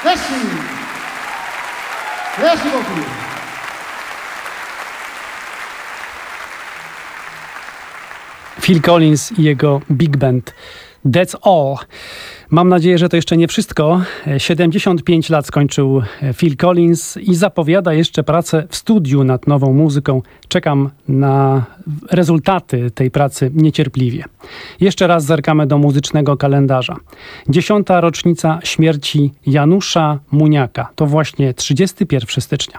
Merci. Merci beaucoup. Phil Collins i jego Big Band. That's all. Mam nadzieję, że to jeszcze nie wszystko. 75 lat skończył Phil Collins i zapowiada jeszcze pracę w studiu nad nową muzyką. Czekam na rezultaty tej pracy niecierpliwie. Jeszcze raz zerkamy do muzycznego kalendarza. 10. rocznica śmierci Janusza Muniaka. To właśnie 31 stycznia.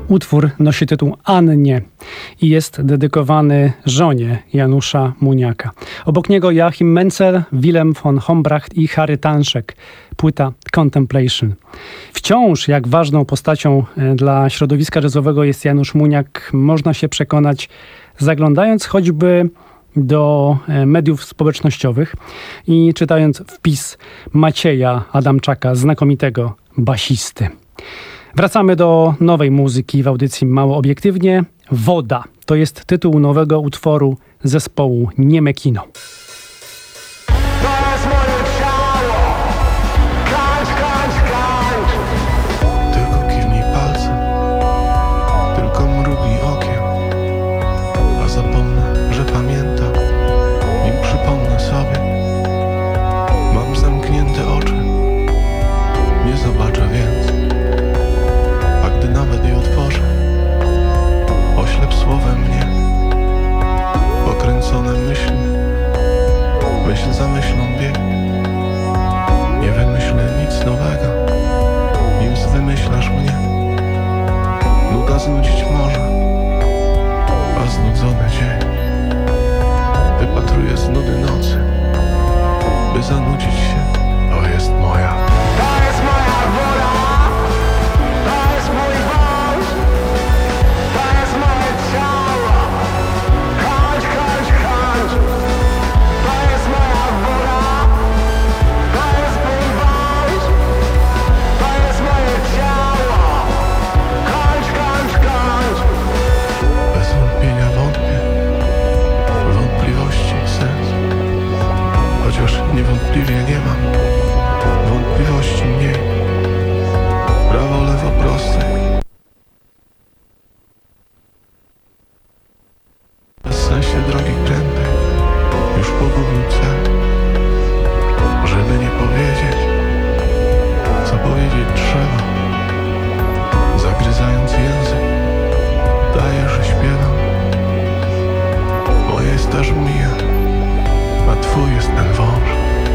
Utwór nosi tytuł Annie i jest dedykowany żonie Janusza Muniaka. Obok niego Joachim Menzel, Willem von Hombracht i Harry Tanszek. Płyta Contemplation. Wciąż jak ważną postacią dla środowiska jazzowego jest Janusz Muniak, można się przekonać, zaglądając choćby do mediów społecznościowych i czytając wpis Macieja Adamczaka, znakomitego basisty. Wracamy do nowej muzyki w audycji Mało Obiektywnie. Woda to jest tytuł nowego utworu zespołu Nieme Kino. Znudzić może, a znudzony dzień wypatruje z nudy nocy, by zanudzić się. To jest moja. To jest moja woda, to jest mój wąż, to jest moje ciało. Chodź, chodź, chodź. To jest moja woda, to jest mój wąż, to jest moje ciało. Chodź, chodź, chodź. Bez wątpienia wątpię, wątpliwości sens. Chociaż niewątpliwie nie mam wątpliwości mniej. Prawo, lewo, prosty. Bez sensie drogi krętej już pogubił cel. Żeby nie powiedzieć, co powiedzieć trzeba. Zagryzając język, daję, że śpiewam. Moje jest też mija, a twój jest ten wąż.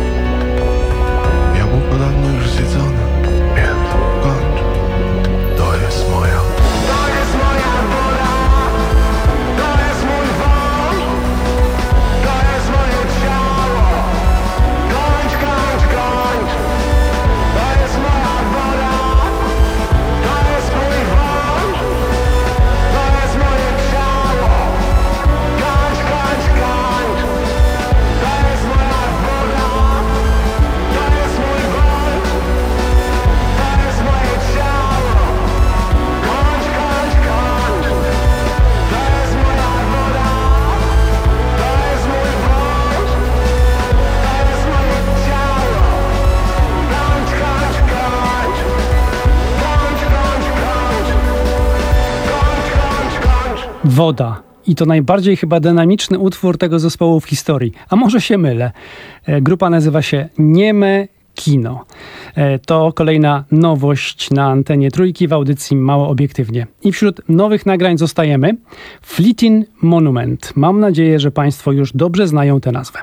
Jabłko dawno już zjedzone, więc kończ. To jest moja. To jest moja woda, to jest mój wąż, to jest moje ciało. Kończ, kończ, kończ. To jest moja woda, to jest mój wąż, to jest moje ciało. Kończ, kończ, kończ. To jest moja woda, to jest mój wąż, to jest moje ciało. Kończ, kończ, kończ. To jest moja woda, to jest mój wąż, to jest moje ciało. Kończ, kończ, kończ. Kończ, kończ, kończ. Kończ, kończ, kończ. Woda. I to najbardziej chyba dynamiczny utwór tego zespołu w historii. A może się mylę. Grupa nazywa się Nieme Kino. To kolejna nowość na antenie Trójki w audycji Mało Obiektywnie. I wśród nowych nagrań zostajemy Fleeting Monument. Mam nadzieję, że Państwo już dobrze znają tę nazwę.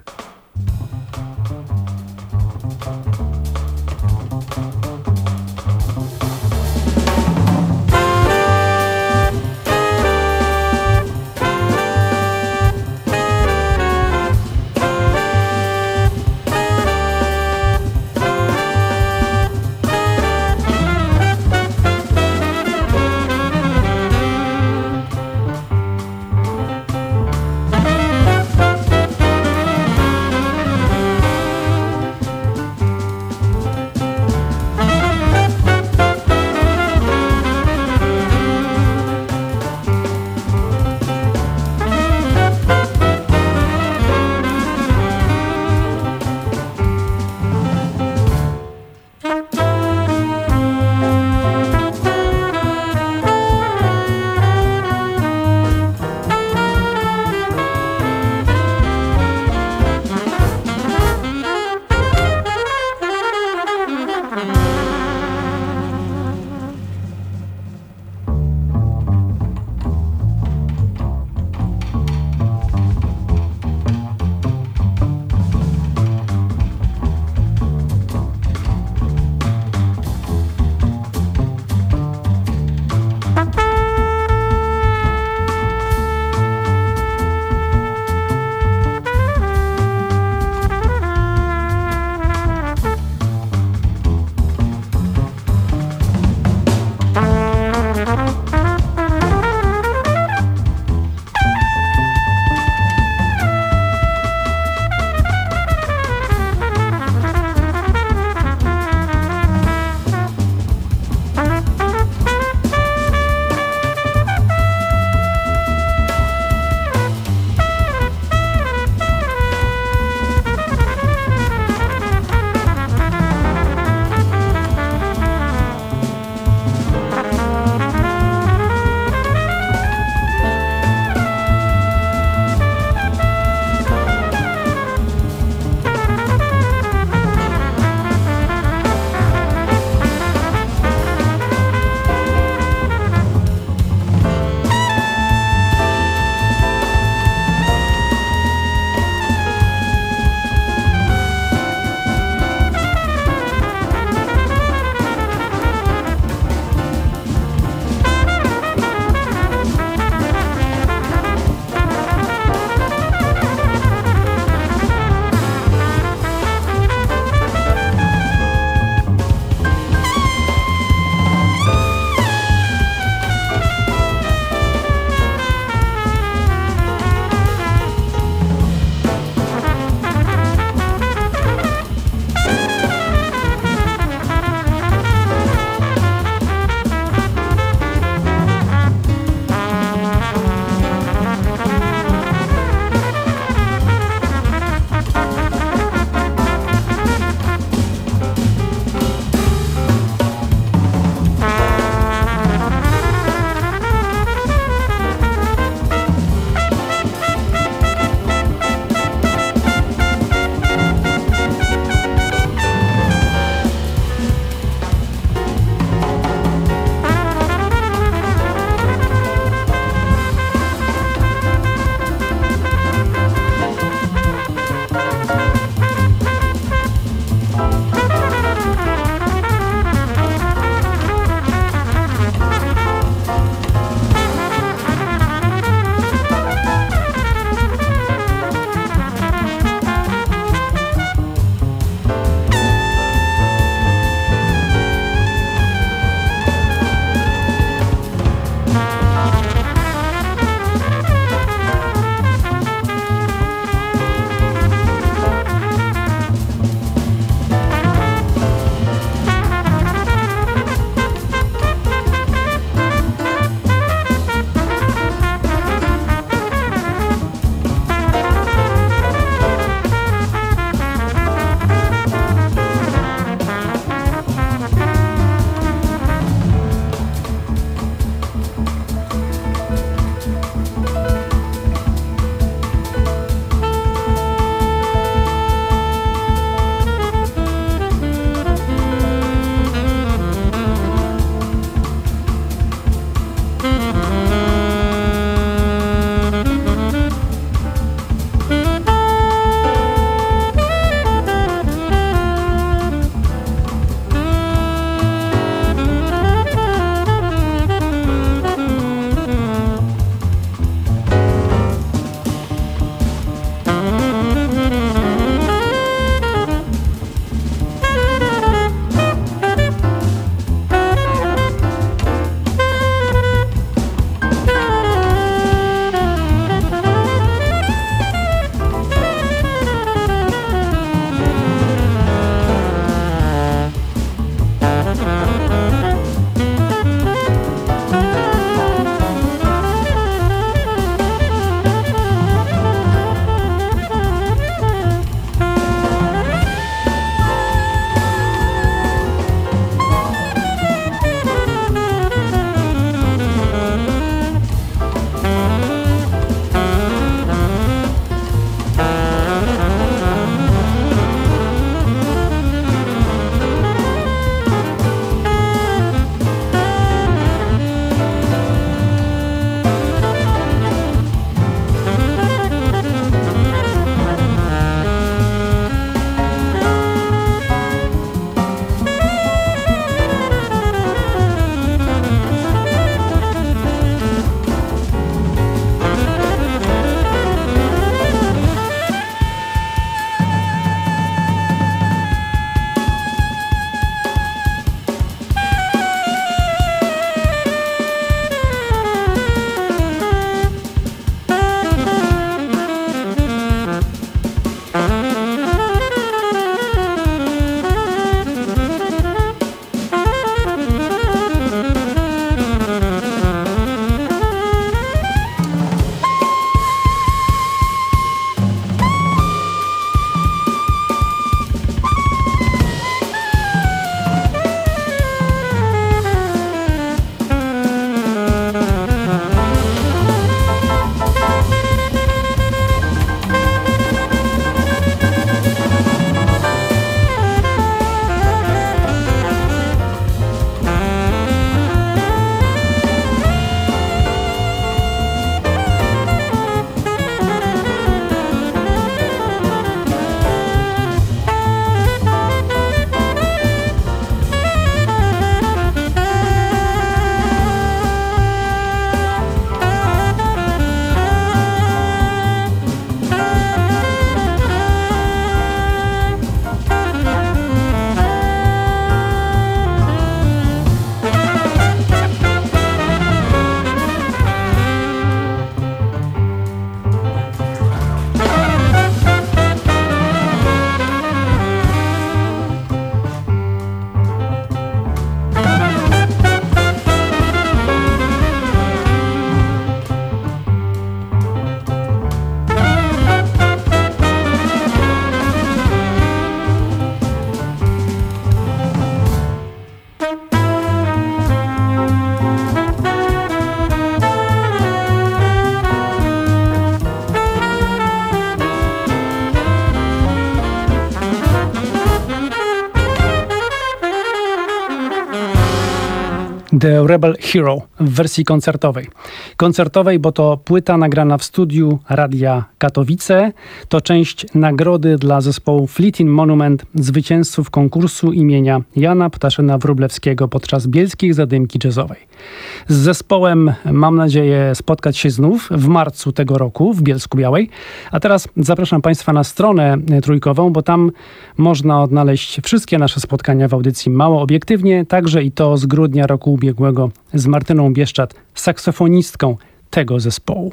The Rebel Hero w wersji koncertowej. Koncertowej, bo to płyta nagrana w studiu Radia Katowice. To część nagrody dla zespołu Fleeting Monument, zwycięzców konkursu imienia Jana Ptaszyna-Wróblewskiego podczas Bielskiej Zadymki Jazzowej. Z zespołem mam nadzieję spotkać się znów w marcu tego roku w Bielsku-Białej. A teraz zapraszam Państwa na stronę trójkową, bo tam można odnaleźć wszystkie nasze spotkania w audycji Mało Obiektywnie, także i to z grudnia roku ubiegłego z Martyną Bieszczad, saksofonistką tego zespołu.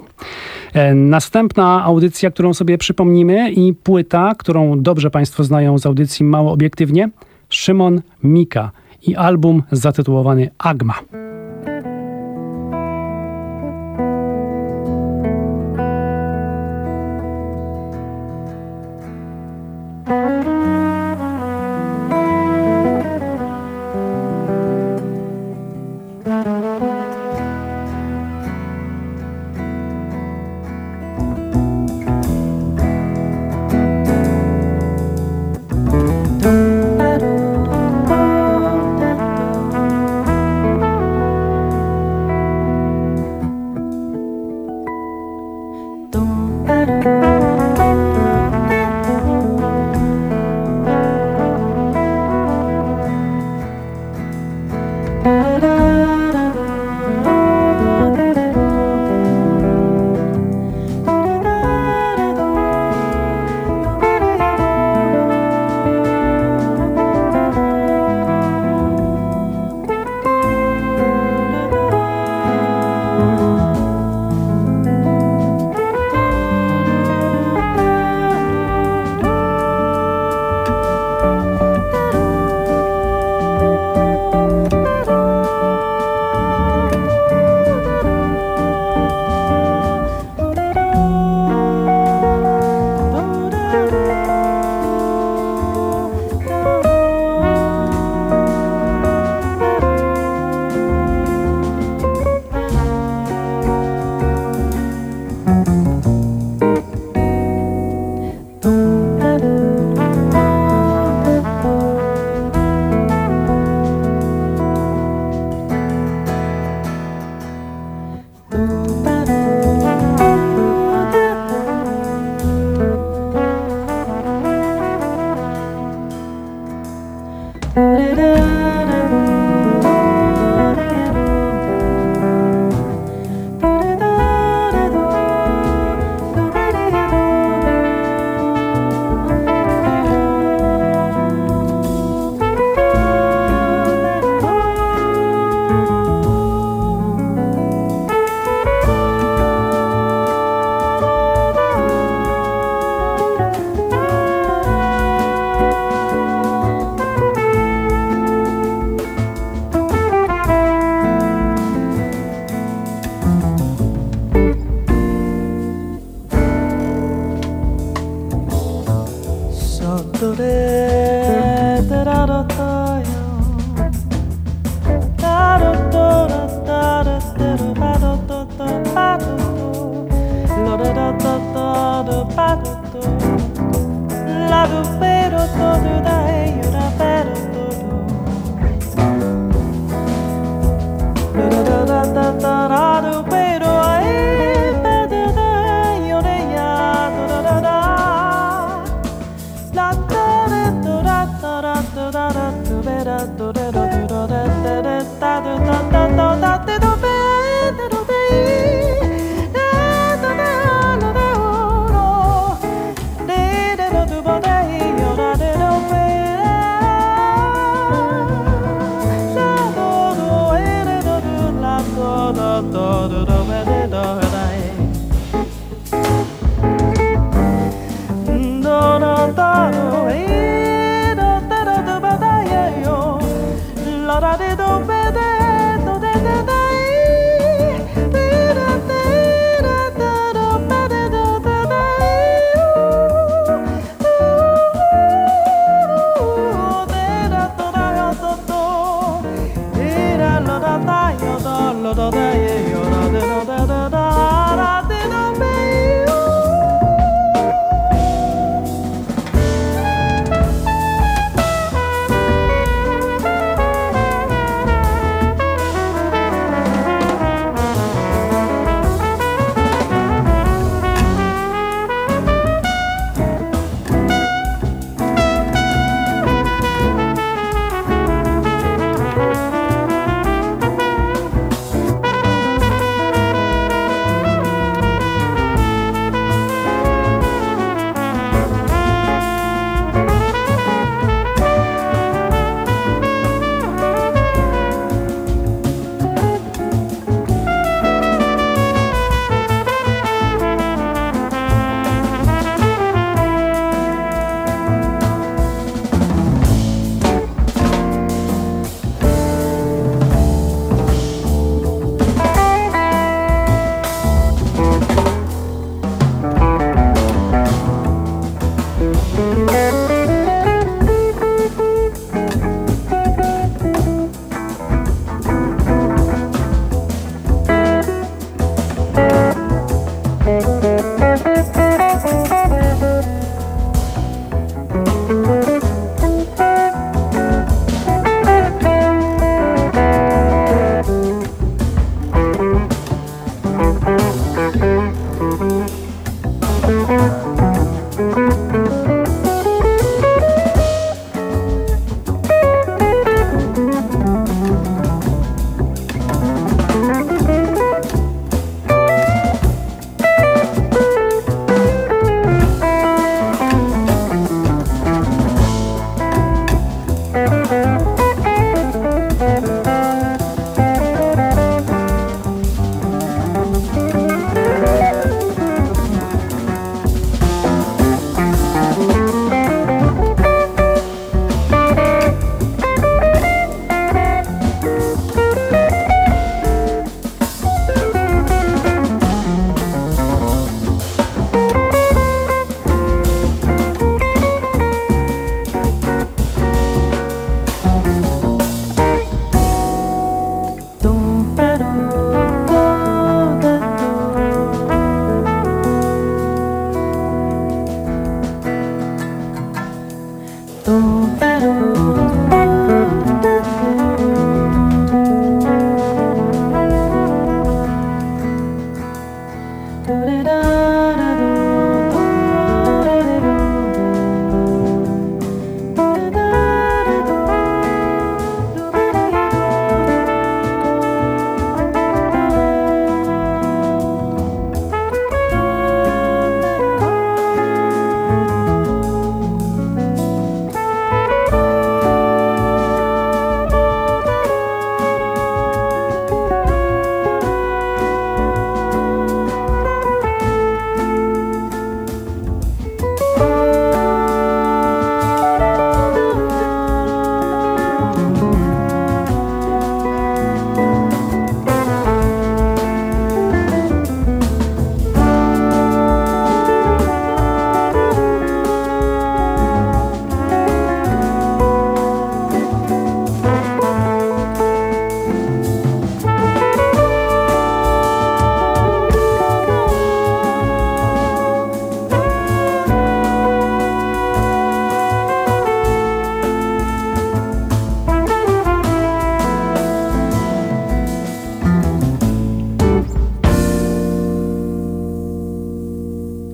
Następna audycja, którą sobie przypomnimy, i płyta, którą dobrze Państwo znają z audycji Mało Obiektywnie, Szymon Mika i album zatytułowany Agma. da da da da da da da da da da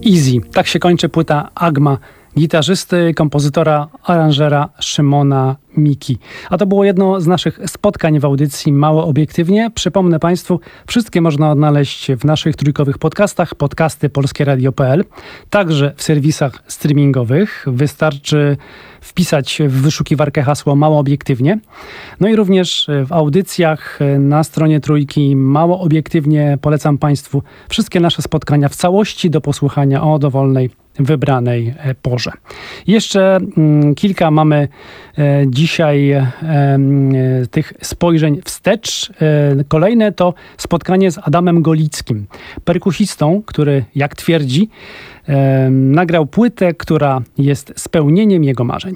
Easy. Tak się kończy płyta Agma, gitarzysty, kompozytora, aranżera Szymona Miki. A to było jedno z naszych spotkań w audycji Mało Obiektywnie. Przypomnę Państwu, wszystkie można odnaleźć w naszych trójkowych podcastach, podcasty polskieradio.pl, także w serwisach streamingowych. Wystarczy wpisać w wyszukiwarkę hasło Mało Obiektywnie. No i również w audycjach na stronie Trójki Mało Obiektywnie polecam Państwu wszystkie nasze spotkania w całości do posłuchania o dowolnej wybranej porze. Jeszcze kilka mamy dzisiaj tych spojrzeń wstecz. Kolejne to spotkanie z Adamem Golickim, perkusistą, który, jak twierdzi, nagrał płytę, która jest spełnieniem jego marzeń.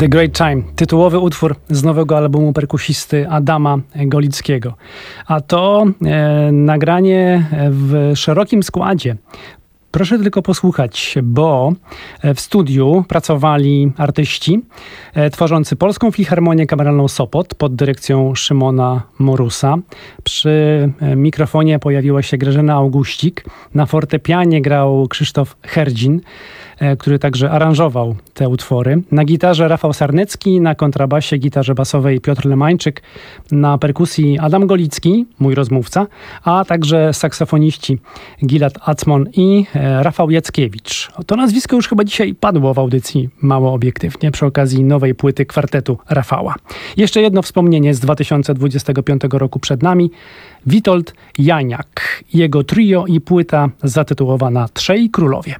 The Great Time, tytułowy utwór z nowego albumu perkusisty Adama Golickiego. A to nagranie w szerokim składzie. Proszę tylko posłuchać, bo w studiu pracowali artyści tworzący Polską Filharmonię Kameralną Sopot pod dyrekcją Szymona Morusa. Przy mikrofonie pojawiła się Grażyna Augustik. Na fortepianie grał Krzysztof Herdzin, który także aranżował te utwory. Na gitarze Rafał Sarnecki, na kontrabasie, gitarze basowej Piotr Lemańczyk, na perkusji Adam Golicki, mój rozmówca, a także saksofoniści Gilad Acmon i Rafał Jackiewicz. To nazwisko już chyba dzisiaj padło w audycji Mało Obiektywnie przy okazji nowej płyty kwartetu Rafała. Jeszcze jedno wspomnienie z 2025 roku przed nami. Witold Janiak, jego trio i płyta zatytułowana Trzej Królowie.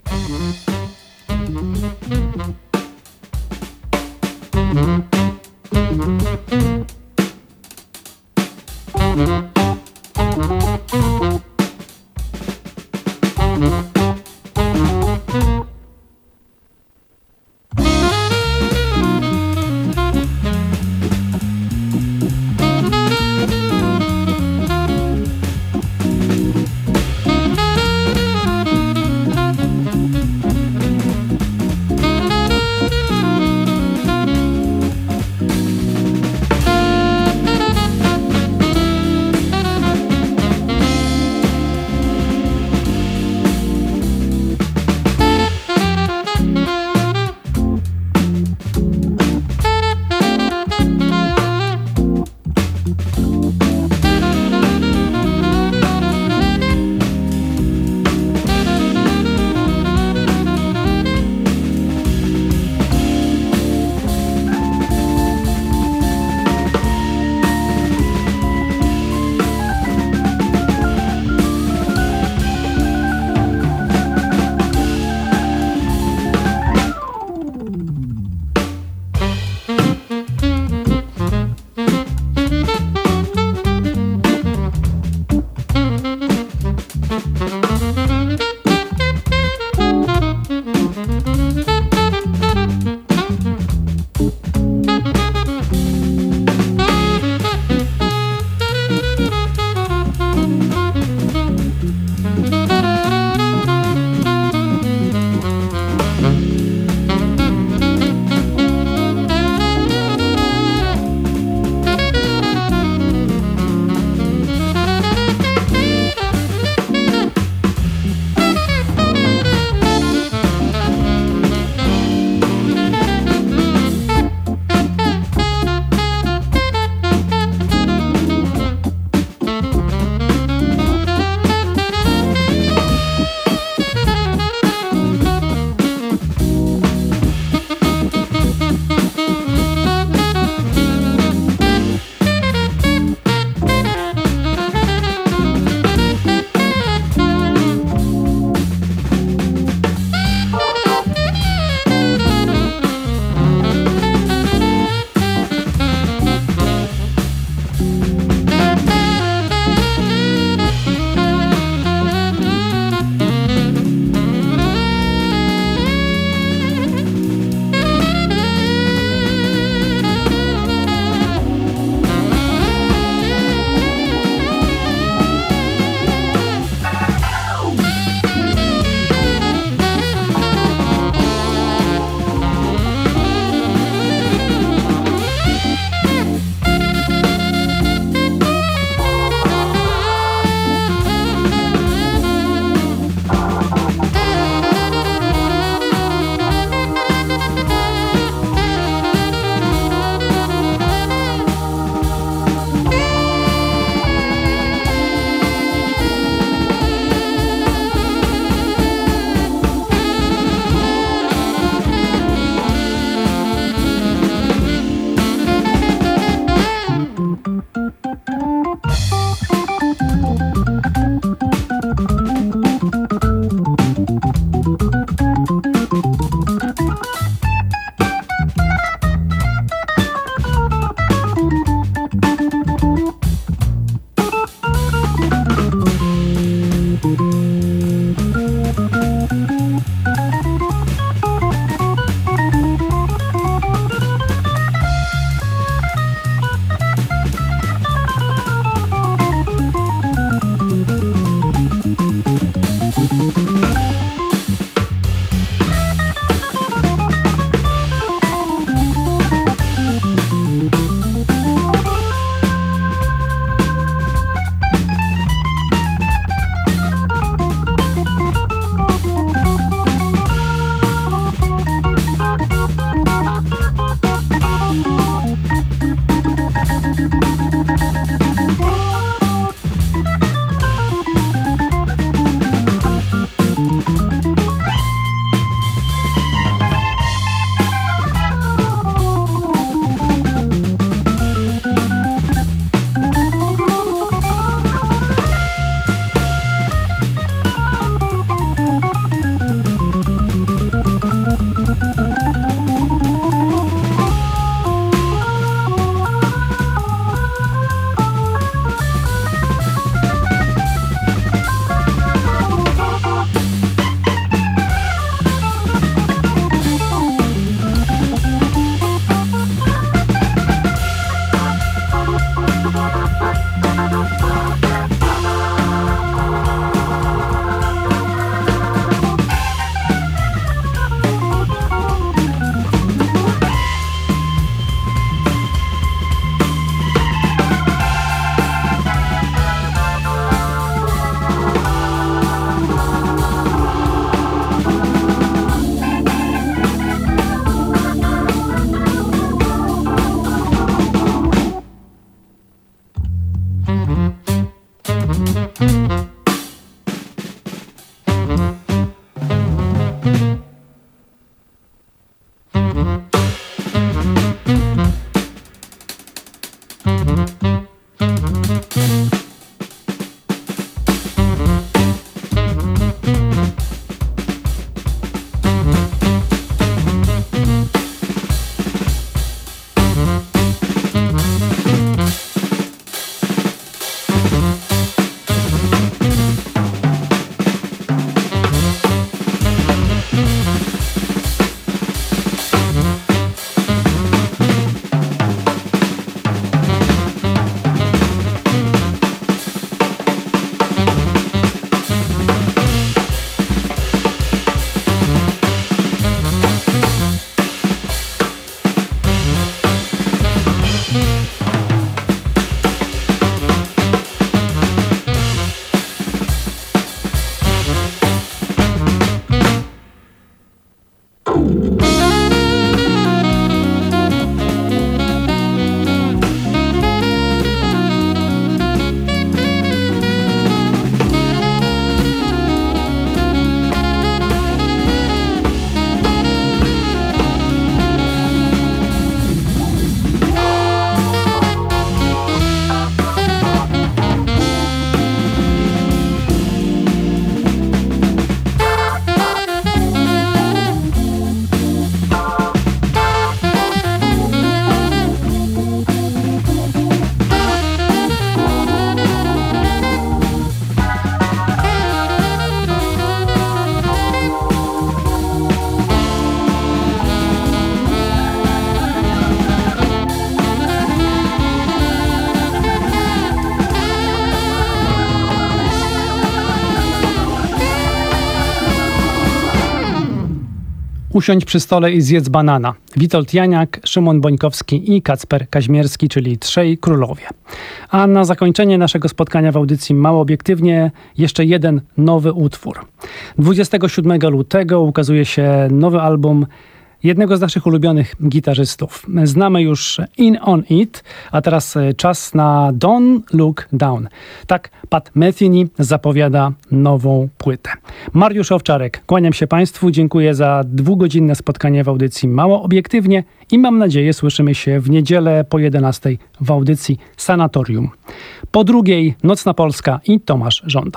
Usiądź przy stole i zjedz banana. Witold Janiak, Szymon Bońkowski i Kacper Kaźmierski, czyli trzej królowie. A na zakończenie naszego spotkania w audycji Mało Obiektywnie jeszcze jeden nowy utwór. 27 lutego ukazuje się nowy album jednego z naszych ulubionych gitarzystów. Znamy już In On It, a teraz czas na Don't Look Down. Tak Pat Metheny zapowiada nową płytę. Mariusz Owczarek, kłaniam się Państwu, dziękuję za 2-godzinne spotkanie w audycji Mało Obiektywnie i mam nadzieję słyszymy się w niedzielę po 11 w audycji Sanatorium. Po drugiej Nocna Polska i Tomasz Żąda.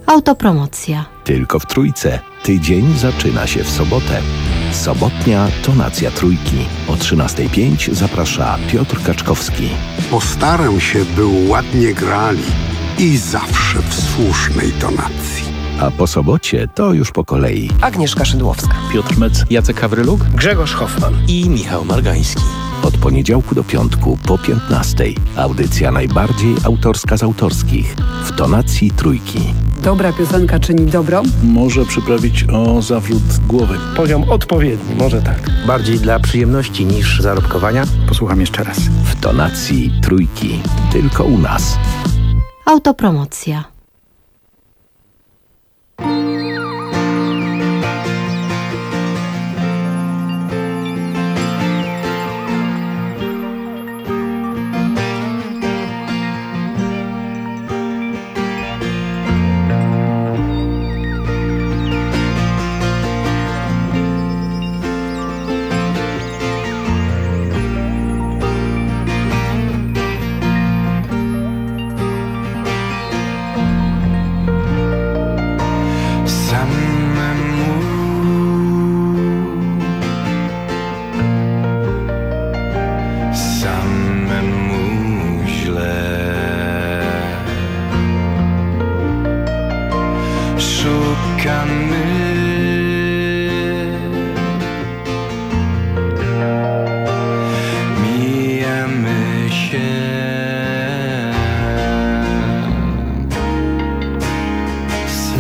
Autopromocja. Tylko w Trójce. Tydzień zaczyna się w sobotę. Sobotnia tonacja Trójki. O 13:05 zaprasza Piotr Kaczkowski. Postaram się, by ładnie grali i zawsze w słusznej tonacji. A po sobocie to już po kolei. Agnieszka Szydłowska, Piotr Mec, Jacek Hawryluk, Grzegorz Hoffman i Michał Margański. Od poniedziałku do piątku po 15:00. Audycja najbardziej autorska z autorskich. W tonacji Trójki. Dobra piosenka czyni dobro. Może przyprawić o zawrót głowy. Poziom odpowiedni, może tak. Bardziej dla przyjemności niż zarobkowania. Posłucham jeszcze raz. W tonacji Trójki. Tylko u nas. Autopromocja.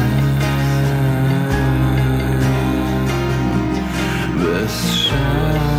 Bez szans.